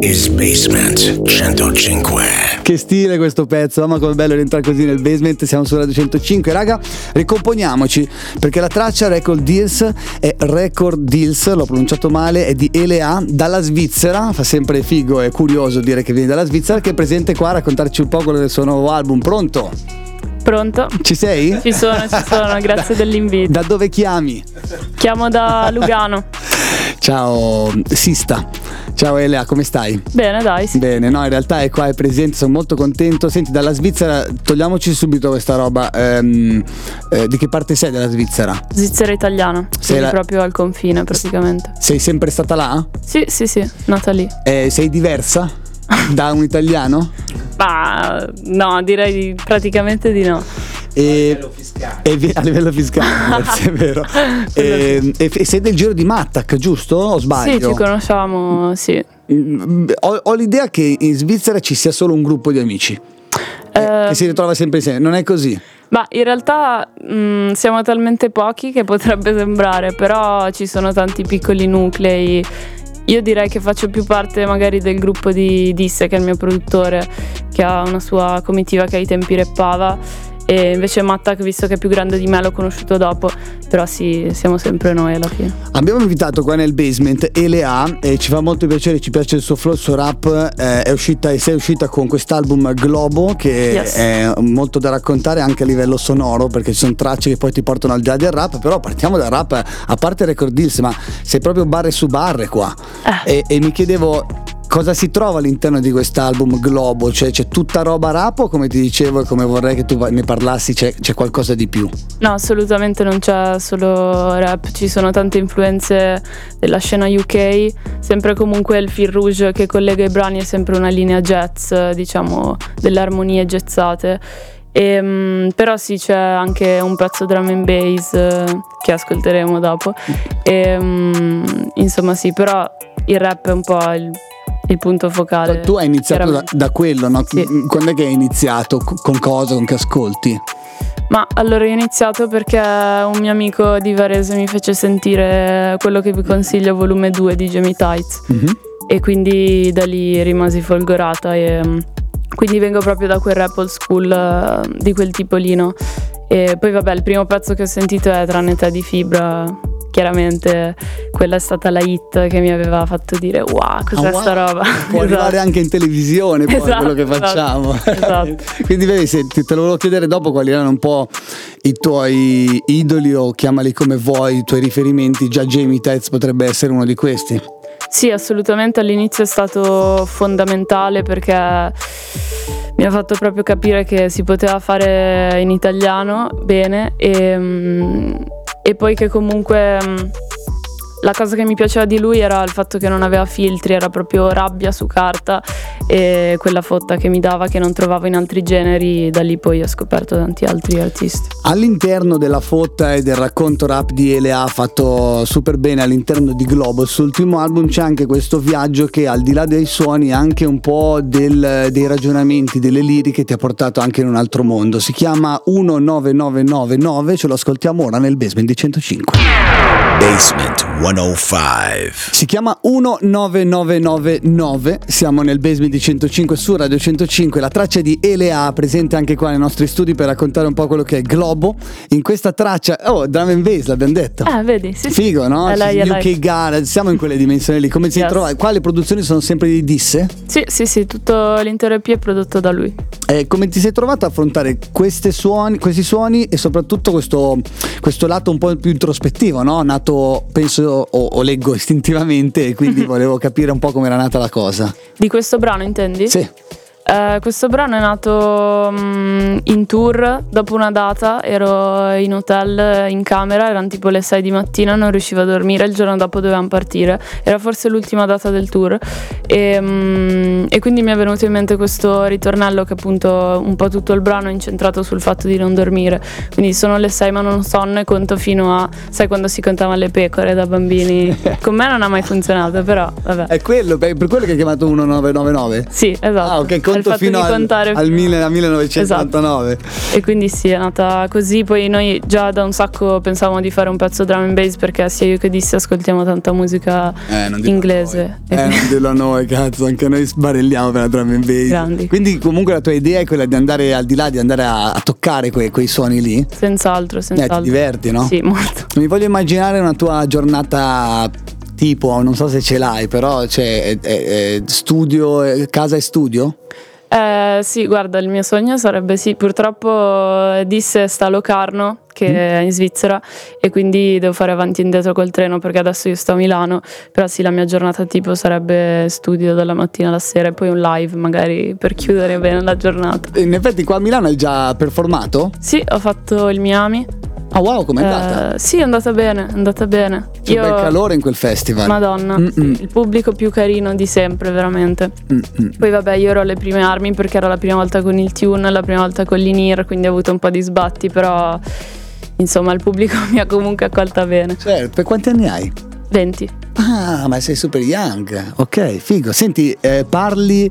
is Basement 105. Che stile questo pezzo, mamma come bello rientrare così nel Basement. Siamo su Radio 105, raga, ricomponiamoci, perché la traccia Record Deals è Record Deals, l'ho pronunciato male, è di Elea dalla Svizzera. Fa sempre figo e curioso dire che viene dalla Svizzera, che è presente qua a raccontarci un po' quello del suo nuovo album. Pronto? Pronto? Ci sei? Ci sono, grazie dell'invito. Da dove chiami? Chiamo da Lugano. Ciao Sista. Ciao Elea, come stai? Bene, dai, sì. Bene, no, in realtà è qua, è presente, sono molto contento. Senti, dalla Svizzera, togliamoci subito questa roba. Di che parte sei della Svizzera? Svizzera italiana, quindi proprio al confine praticamente. Sei sempre stata là? Sì, nata lì. Sei diversa da un italiano? Ma no, direi praticamente di no. A livello fiscale, è vero. E sei del giro di Mattac, giusto? O sbaglio? Sì, ci conosciamo, sì. Ho l'idea che in Svizzera ci sia solo un gruppo di amici che si ritrova sempre insieme, non è così? Ma in realtà siamo talmente pochi che potrebbe sembrare, però ci sono tanti piccoli nuclei. Io direi che faccio più parte magari del gruppo di Disse, che è il mio produttore, che ha una sua comitiva che ai tempi rappava, e invece Mattac, visto che è più grande di me, l'ho conosciuto dopo. Però sì, siamo sempre noi alla fine. Abbiamo invitato qua nel Basement Elea e ci fa molto piacere, ci piace il suo flow, il suo rap. Sei uscita con quest'album Globo, che è molto da raccontare anche a livello sonoro, perché ci sono tracce che poi ti portano al di là del rap. Però partiamo dal rap, a parte Record Deals, ma sei proprio barre su barre qua. E mi chiedevo cosa si trova all'interno di quest'album Globo, cioè c'è tutta roba rap o, come ti dicevo e come vorrei che tu ne parlassi, c'è qualcosa di più? No, assolutamente non c'è solo rap, ci sono tante influenze della scena UK, sempre comunque il fil rouge che collega i brani è sempre una linea jazz, diciamo delle armonie jazzate. Però sì, c'è anche un pezzo drum and bass che ascolteremo dopo. Insomma sì, però il rap è un po' il punto focale. Tu hai iniziato da quello, no? Sì. Quando è che hai iniziato? Con cosa? Con che ascolti? Ma allora ho iniziato perché un mio amico di Varese mi fece sentire quello che vi consiglio, volume 2 di Jamie Tights. E quindi da lì rimasi folgorata, e quindi vengo proprio da quel rap old school, di quel tipo lì, no? E poi vabbè, il primo pezzo che ho sentito è Tranne te di Fibra. Chiaramente quella è stata la hit che mi aveva fatto dire wow, cos'è sta roba. Può arrivare anche in televisione poi, quello che facciamo. Esatto. Quindi vedi, te lo volevo chiedere dopo quali erano un po' i tuoi idoli, o chiamali come vuoi, i tuoi riferimenti. Già Jamie Tights potrebbe essere uno di questi. Sì, assolutamente, all'inizio è stato fondamentale perché mi ha fatto proprio capire che si poteva fare in italiano bene, e poi che comunque la cosa che mi piaceva di lui era il fatto che non aveva filtri, era proprio rabbia su carta, e quella fotta che mi dava che non trovavo in altri generi. Da lì poi ho scoperto tanti altri artisti. All'interno della fotta e del racconto rap di Elea, fatto super bene all'interno di Globo, il suo ultimo album, c'è anche questo viaggio che al di là dei suoni anche un po' dei ragionamenti, delle liriche, ti ha portato anche in un altro mondo. Si chiama 19999, ce lo ascoltiamo ora nel Basement di 105. Basement 105. Si chiama 19999. Siamo nel Basement di 105 su Radio 105. La traccia di Elea, presente anche qua nei nostri studi per raccontare un po' quello che è Globo. In questa traccia, drum and bass l'abbiamo detto. Vedi, sì. Figo, no? UK Gara, siamo in quelle dimensioni lì. Come si trova? Qua le produzioni sono sempre di Disse? Sì, tutto l'intero EP è prodotto da lui. Come ti sei trovato a affrontare questi suoni e soprattutto questo lato un po' più introspettivo, no? Nato, penso, o leggo istintivamente, e quindi volevo capire un po' come era nata la cosa. Di questo brano intendi? Sì. Questo brano è nato in tour. Dopo una data ero in hotel in camera, erano tipo le 6 di mattina, non riuscivo a dormire, il giorno dopo dovevamo partire, era forse l'ultima data del tour, e quindi mi è venuto in mente questo ritornello che appunto un po' tutto il brano è incentrato sul fatto di non dormire. Quindi sono le 6 ma non sonno e conto fino a, sai quando si contava le pecore da bambini? Con me non ha mai funzionato, però vabbè. È quello, per quello che hai chiamato 1999? Sì, esatto. Ok, conti conto fino al 1999. Esatto. E quindi sì, è nata così. Poi noi già da un sacco pensavamo di fare un pezzo drum and bass, perché sia io che Dissi ascoltiamo tanta musica inglese. Non dirlo a noi, cazzo, anche noi sbarelliamo per la drum and bass. Grandi. Quindi comunque la tua idea è quella di andare al di là, di andare a toccare quei suoni lì? Senz'altro. Ti diverti, no? Sì, molto. Mi voglio immaginare una tua giornata tipo, non so se ce l'hai, però studio, casa e studio? Sì, guarda, il mio sogno sarebbe purtroppo Disse sta a Locarno, che è in Svizzera, e quindi devo fare avanti e indietro col treno, perché adesso io sto a Milano. Però sì, la mia giornata tipo sarebbe studio dalla mattina alla sera e poi un live magari per chiudere bene la giornata. In effetti qua a Milano hai già performato? Sì, ho fatto il Miami. Ah wow, com'è andata? Sì, è andata bene. C'è bel calore in quel festival. Madonna, il pubblico più carino di sempre, veramente. Poi vabbè, io ero alle prime armi perché era la prima volta con il Tune, la prima volta con l'In-Ear, quindi ho avuto un po' di sbatti, però insomma il pubblico mi ha comunque accolta bene. Certo, per quanti anni hai? 20. Ah, ma sei super young. Ok, figo. Senti, parli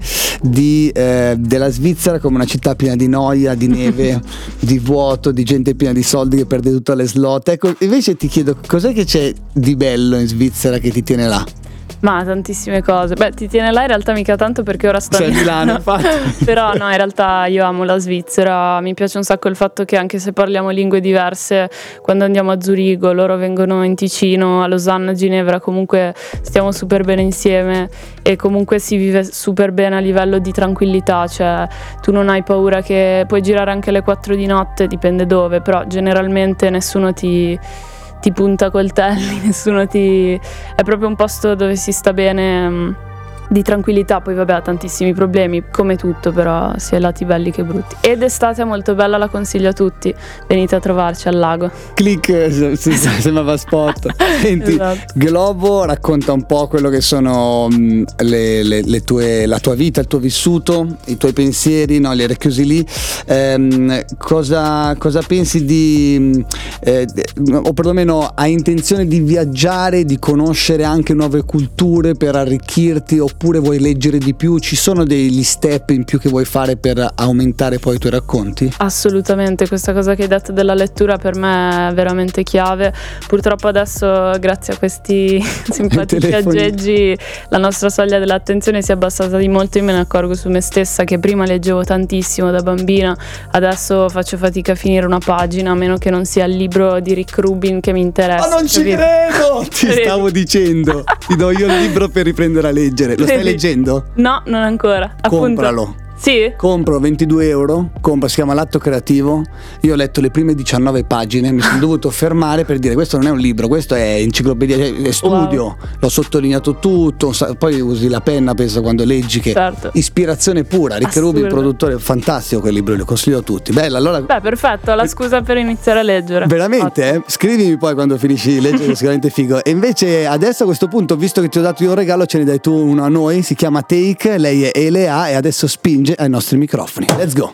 della Svizzera come una città piena di noia, di neve, di vuoto, di gente piena di soldi che perde tutte le slot. Ecco, invece ti chiedo, cos'è che c'è di bello in Svizzera che ti tiene là? Ma tantissime cose. Beh, ti tiene là in realtà mica tanto, perché ora sto a Milano, infatti. Però no, in realtà io amo la Svizzera. Mi piace un sacco il fatto che anche se parliamo lingue diverse, quando andiamo a Zurigo, loro vengono in Ticino, a Losanna, a Ginevra, comunque stiamo super bene insieme e comunque si vive super bene a livello di tranquillità. Cioè tu non hai paura, che puoi girare anche alle 4 di notte, dipende dove, però generalmente nessuno ti punta coltelli, è proprio un posto dove si sta bene, di tranquillità. Poi vabbè, ha tantissimi problemi come tutto, però sia lati belli che brutti. Ed estate è molto bella, la consiglio a tutti, venite a trovarci al lago. Click, sembrava spot. Senti, esatto. Globo racconta un po' quello che sono la tua vita, il tuo vissuto, i tuoi pensieri, no, li hai racchiusi lì. Cosa pensi o perlomeno hai intenzione di viaggiare, di conoscere anche nuove culture per arricchirti, oppure vuoi leggere di più? Ci sono degli step in più che vuoi fare per aumentare poi i tuoi racconti? Assolutamente, questa cosa che hai detto della lettura per me è veramente chiave. Purtroppo adesso, grazie a questi simpatici aggeggi, la nostra soglia dell'attenzione si è abbassata di molto. Io me ne accorgo su me stessa che prima leggevo tantissimo da bambina, adesso faccio fatica a finire una pagina, a meno che non sia il libro di Rick Rubin che mi interessa. Ma non ci credo! Ti stavo dicendo, ti do io il libro per riprendere a leggere. Lo stai leggendo? No, non ancora. Compralo. Appunto. Sì? Compro 22 euro, si chiama L'atto creativo. Io ho letto le prime 19 pagine, mi sono dovuto fermare per dire: questo non è un libro, questo è enciclopedia, è studio. Wow. L'ho sottolineato tutto, poi usi la penna, penso, quando leggi, che certo. Ispirazione pura. Rick Rubin, produttore, fantastico quel libro, lo consiglio a tutti. Bella, allora. Beh, perfetto, la scusa per iniziare a leggere. Veramente? Scrivimi poi quando finisci di leggere, sicuramente figo. E invece adesso a questo punto, visto che ti ho dato io un regalo, ce ne dai tu uno a noi, si chiama Take, lei è Elea e adesso spinge ai nostri microfoni. Let's go.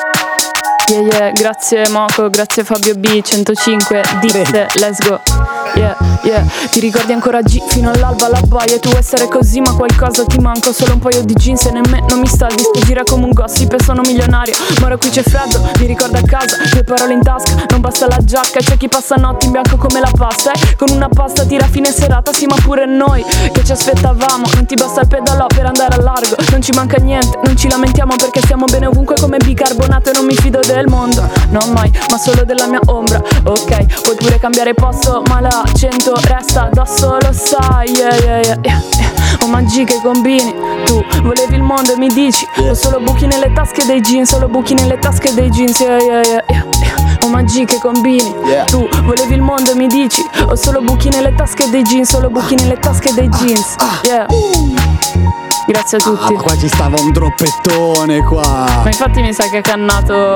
Yeah, grazie Moco, grazie Fabio B, 105, Disse, let's go. Yeah, ti ricordi ancora G fino all'alba la baia, tu essere così ma qualcosa ti manca, solo un paio di jeans e nemmeno mi sta di gira come un gossip e sono milionario, ma ora qui c'è freddo, mi ricorda a casa, due parole in tasca, non basta la giacca, c'è chi passa notti in bianco come la pasta, con una pasta tira fine serata, sì ma pure noi che ci aspettavamo, non ti basta il pedalò per andare al largo, non ci manca niente, non ci lamentiamo perché stiamo bene ovunque come bicarbonato e non mi fido del mondo, non mai, ma solo della mia ombra, ok, puoi pure cambiare posto, ma la 100 resta da solo, sai, yeah. Oh magie che combini, tu volevi il mondo e mi dici, ho solo buchi nelle tasche dei jeans, solo buchi nelle tasche dei jeans, yeah. Oh magie che combini, tu volevi il mondo e mi dici, ho solo buchi nelle tasche dei jeans, solo buchi nelle tasche dei jeans, yeah. Grazie a tutti. Ma qua ci stava un droppettone qua. Ma infatti mi sa che ha cannato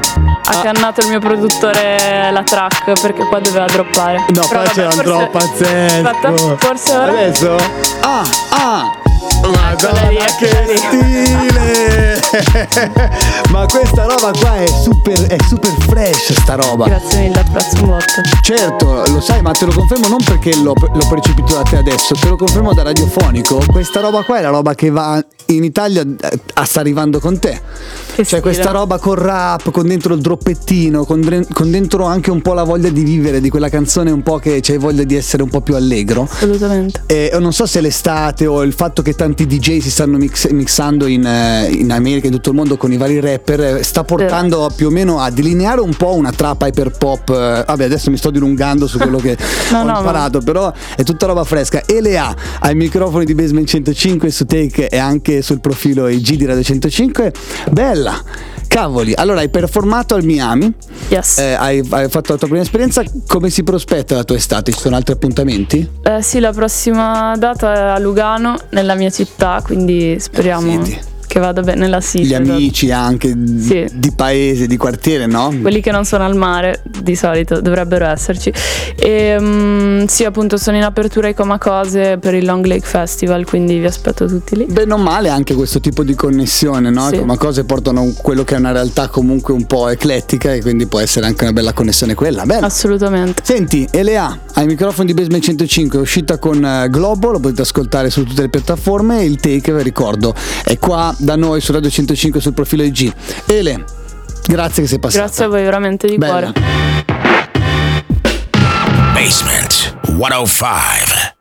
il mio produttore la track, perché qua doveva droppare. No, qua c'era un drop pazzesco. Forse ora. Adesso? Madonna, che stile! Ma questa roba qua è super fresh, sta roba. Grazie mille, apprezzo un botto. Certo, lo sai, ma te lo confermo non perché l'ho percepito da te adesso, te lo confermo da radiofonico. Questa roba qua è la roba che va in Italia sta arrivando con te. Cioè questa roba con rap, con dentro il droppettino, con dentro anche un po' la voglia di vivere di quella canzone, un po' che c'hai voglia di essere un po' più allegro. Assolutamente. Non so se l'estate o il fatto che tanti DJ si stanno mixando in America e in tutto il mondo con i vari rapper sta portando più o meno a delineare un po' una trap hyper pop. Vabbè, adesso mi sto dilungando su quello che ho imparato, però è tutta roba fresca. Elea ai microfoni di Basement 105 su Take e anche sul profilo IG di Radio 105. Bella, cavoli, allora hai performato al Miami, yes. Hai fatto la tua prima esperienza. Come si prospetta la tua estate? Ci sono altri appuntamenti? Sì, la prossima data è a Lugano, nella mia città, quindi speriamo che vada bene, nella City. Gli amici anche di paese, di quartiere, no? Quelli che non sono al mare di solito dovrebbero esserci. E sì, appunto sono in apertura ai Comacose per il Long Lake Festival, quindi vi aspetto tutti lì. Beh, non male anche questo tipo di connessione, no? I Comacose portano quello che è una realtà comunque un po' eclettica e quindi può essere anche una bella connessione quella. Bene. Assolutamente. Senti, Elea ai microfoni di Basement 105 è uscita con Globo, lo potete ascoltare su tutte le piattaforme. Il Take, vi ricordo, è qua da noi su Radio 105 sul profilo IG. Ele, grazie che sei passata. Grazie a voi, veramente di cuore. Basement 105.